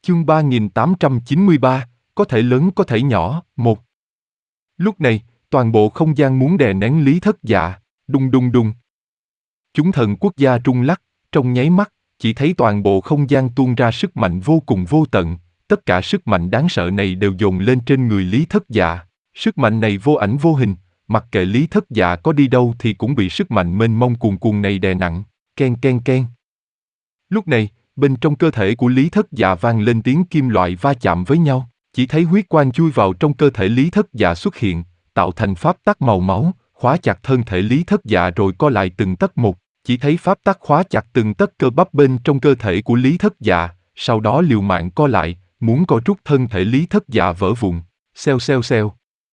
Chương 3893, có thể lớn có thể nhỏ, 1. Lúc này, toàn bộ không gian muốn đè nén Lý Thất Dạ, đùng đùng đùng. Chúng thần quốc gia rung lắc, trong nháy mắt, chỉ thấy toàn bộ không gian tuôn ra sức mạnh vô cùng vô tận, tất cả sức mạnh đáng sợ này đều dồn lên trên người Lý Thất Dạ. Sức mạnh này vô ảnh vô hình, mặc kệ Lý Thất Dạ có đi đâu thì cũng bị sức mạnh mênh mông cuồn cuộn này đè nặng, ken ken ken. Lúc này, bên trong cơ thể của Lý Thất Dạ vang lên tiếng kim loại va chạm với nhau, chỉ thấy huyết quang chui vào trong cơ thể Lý Thất Dạ xuất hiện, tạo thành pháp tắc màu máu, khóa chặt thân thể Lý Thất Dạ rồi co lại từng tấc một, chỉ thấy pháp tắc khóa chặt từng tấc cơ bắp bên trong cơ thể của Lý Thất Dạ, sau đó liều mạng co lại, muốn co rút thân thể Lý Thất Dạ vỡ vụn, xèo xèo xèo.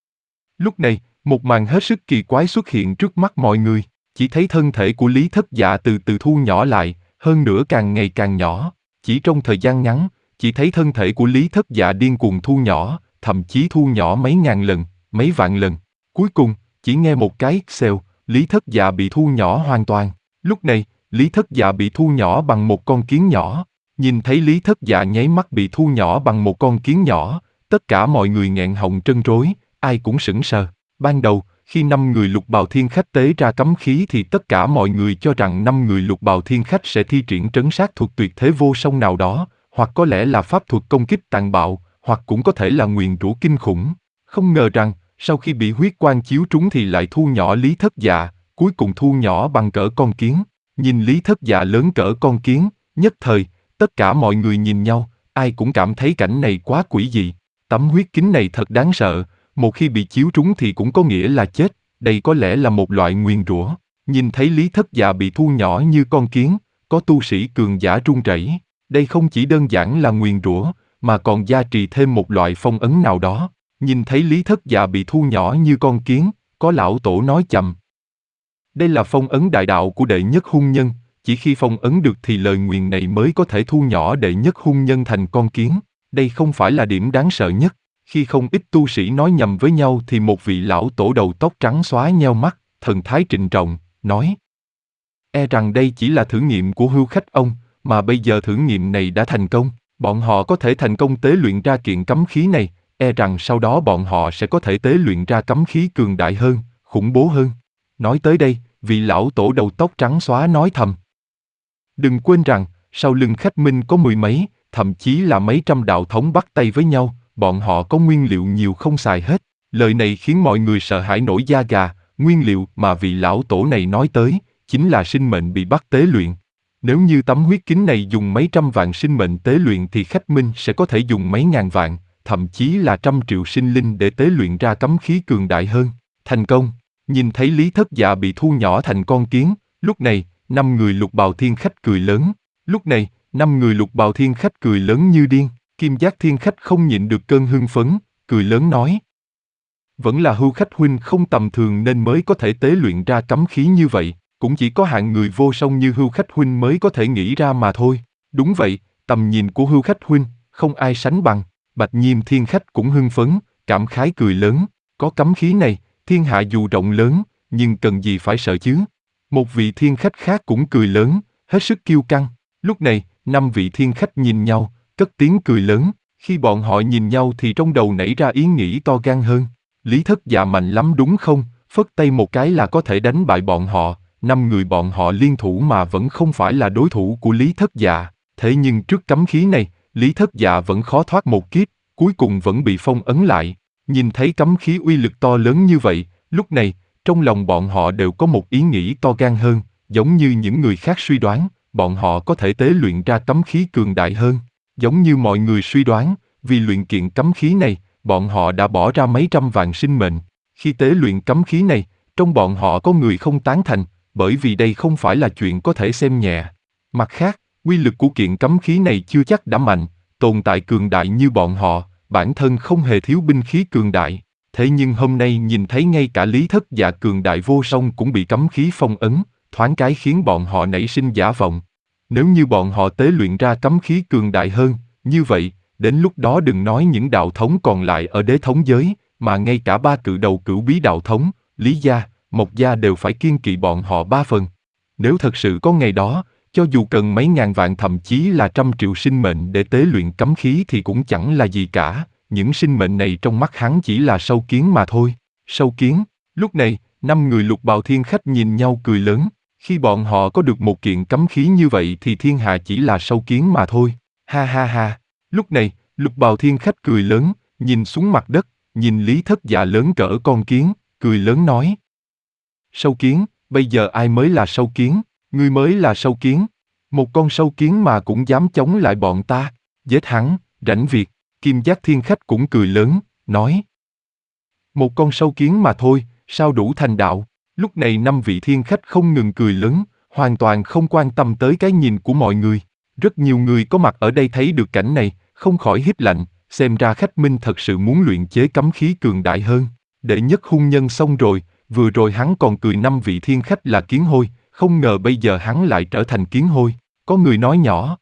Lúc này, một màn hết sức kỳ quái xuất hiện trước mắt mọi người, chỉ thấy thân thể của Lý Thất Dạ từ từ thu nhỏ lại, hơn nữa càng ngày càng nhỏ, chỉ trong thời gian ngắn, chỉ thấy thân thể của Lý Thất Dạ điên cuồng thu nhỏ, thậm chí thu nhỏ mấy ngàn lần, mấy vạn lần. Cuối cùng, chỉ nghe một cái xèo, Lý Thất Dạ bị thu nhỏ hoàn toàn. Lúc này, Lý Thất Dạ bị thu nhỏ bằng một con kiến nhỏ. Nhìn thấy Lý Thất Dạ nháy mắt bị thu nhỏ bằng một con kiến nhỏ, tất cả mọi người nghẹn họng trân trối, ai cũng sững sờ. Ban đầu, khi 5 người lục bào thiên khách tế ra cấm khí thì tất cả mọi người cho rằng 5 người lục bào thiên khách sẽ thi triển trấn sát thuật tuyệt thế vô song nào đó, hoặc có lẽ là pháp thuật công kích tàn bạo, hoặc cũng có thể là nguyền rủa kinh khủng. Không ngờ rằng, sau khi bị huyết quang chiếu trúng thì lại thu nhỏ Lý Thất Dạ, cuối cùng thu nhỏ bằng cỡ con kiến. Nhìn Lý Thất Dạ lớn cỡ con kiến, nhất thời, tất cả mọi người nhìn nhau, ai cũng cảm thấy cảnh này quá quỷ dị. Tấm huyết kính này thật đáng sợ, một khi bị chiếu trúng thì cũng có nghĩa là chết, đây có lẽ là một loại nguyền rủa. Nhìn thấy Lý Thất Dạ bị thu nhỏ như con kiến, có tu sĩ cường giả run rẩy. Đây không chỉ đơn giản là nguyền rủa, mà còn gia trì thêm một loại phong ấn nào đó. Nhìn thấy Lý Thất Dạ bị thu nhỏ như con kiến, có lão tổ nói chậm. Đây là phong ấn đại đạo của đệ nhất hung nhân, chỉ khi phong ấn được thì lời nguyền này mới có thể thu nhỏ đệ nhất hung nhân thành con kiến. Đây không phải là điểm đáng sợ nhất. Khi không ít tu sĩ nói nhầm với nhau thì một vị lão tổ đầu tóc trắng xóa nheo mắt, thần thái trịnh trọng, nói: E rằng đây chỉ là thử nghiệm của hưu khách ông, mà bây giờ thử nghiệm này đã thành công, bọn họ có thể thành công tế luyện ra kiện cấm khí này, e rằng sau đó bọn họ sẽ có thể tế luyện ra cấm khí cường đại hơn, khủng bố hơn. Nói tới đây, vị lão tổ đầu tóc trắng xóa nói thầm: Đừng quên rằng, sau lưng khách minh có mười mấy, thậm chí là mấy trăm đạo thống bắt tay với nhau, bọn họ có nguyên liệu nhiều không xài hết. Lời này khiến mọi người sợ hãi nổi da gà, nguyên liệu mà vị lão tổ này nói tới, chính là sinh mệnh bị bắt tế luyện. Nếu như tấm huyết kính này dùng mấy trăm vạn sinh mệnh tế luyện thì khách minh sẽ có thể dùng mấy ngàn vạn, thậm chí là 100 triệu sinh linh để tế luyện ra cấm khí cường đại hơn. Thành công, nhìn thấy Lý Thất Dạ bị thu nhỏ thành con kiến, lúc này, 5 người lục bào thiên khách cười lớn. Lúc này, 5 người lục bào thiên khách cười lớn như điên. Kim Giác thiên khách không nhịn được cơn hưng phấn, cười lớn nói: Vẫn là hưu khách huynh không tầm thường nên mới có thể tế luyện ra cấm khí như vậy, cũng chỉ có hạng người vô song như hưu khách huynh mới có thể nghĩ ra mà thôi. Đúng vậy, tầm nhìn của hưu khách huynh, không ai sánh bằng. Bạch Nhiêm thiên khách cũng hưng phấn, cảm khái cười lớn: Có cấm khí này, thiên hạ dù rộng lớn, nhưng cần gì phải sợ chứ. Một vị thiên khách khác cũng cười lớn, hết sức kiêu căng. Lúc này, 5 vị thiên khách nhìn nhau, cất tiếng cười lớn. Khi bọn họ nhìn nhau thì trong đầu nảy ra ý nghĩ to gan hơn. Lý Thất Dạ mạnh lắm đúng không? Phất tay một cái là có thể đánh bại bọn họ. 5 người bọn họ liên thủ mà vẫn không phải là đối thủ của Lý Thất Dạ. Thế nhưng trước cấm khí này, Lý Thất Dạ vẫn khó thoát một kiếp, cuối cùng vẫn bị phong ấn lại. Nhìn thấy cấm khí uy lực to lớn như vậy, lúc này, trong lòng bọn họ đều có một ý nghĩ to gan hơn, giống như những người khác suy đoán, bọn họ có thể tế luyện ra cấm khí cường đại hơn. Giống như mọi người suy đoán, vì luyện kiện cấm khí này, bọn họ đã bỏ ra mấy trăm vạn sinh mệnh. Khi tế luyện cấm khí này, trong bọn họ có người không tán thành, bởi vì đây không phải là chuyện có thể xem nhẹ. Mặt khác, uy lực của kiện cấm khí này chưa chắc đã mạnh, tồn tại cường đại như bọn họ, bản thân không hề thiếu binh khí cường đại. Thế nhưng hôm nay nhìn thấy ngay cả Lý Thất Dạ cường đại vô song cũng bị cấm khí phong ấn, thoáng cái khiến bọn họ nảy sinh giả vọng. Nếu như bọn họ tế luyện ra cấm khí cường đại hơn, như vậy, đến lúc đó đừng nói những đạo thống còn lại ở đế thống giới, mà ngay cả 3 cự đầu cửu bí đạo thống, Lý gia, Mộc gia đều phải kiêng kỵ bọn họ 3 phần. Nếu thật sự có ngày đó, Cho dù cần mấy ngàn vạn thậm chí là trăm triệu sinh mệnh để tế luyện cấm khí thì cũng chẳng là gì cả, những sinh mệnh này trong mắt hắn chỉ là sâu kiến mà thôi. Sâu kiến. Lúc này, 5 người Lục Bào Thiên Khách nhìn nhau cười lớn, khi bọn họ có được một kiện cấm khí như vậy thì thiên hạ chỉ là sâu kiến mà thôi. Ha ha ha. Lúc này, Lục Bào Thiên Khách cười lớn, nhìn xuống mặt đất, nhìn Lý Thất Dạ lớn cỡ con kiến, cười lớn nói. Sâu kiến, bây giờ ai mới là sâu kiến? Ngươi mới là sâu kiến. Một con sâu kiến mà cũng dám chống lại bọn ta. Giết hắn, rảnh việc. Kim Giác Thiên Khách cũng cười lớn, nói. Một con sâu kiến mà thôi, sao đủ thành đạo? Lúc này 5 vị thiên khách không ngừng cười lớn, hoàn toàn không quan tâm tới cái nhìn của mọi người. Rất nhiều người có mặt ở đây thấy được cảnh này, không khỏi hít lạnh, xem ra khách minh thật sự muốn luyện chế cấm khí cường đại hơn. Đệ nhất hung nhân xong rồi, vừa rồi hắn còn cười 5 vị thiên khách là kiến hôi, không ngờ bây giờ hắn lại trở thành kiến hôi. Có người nói nhỏ,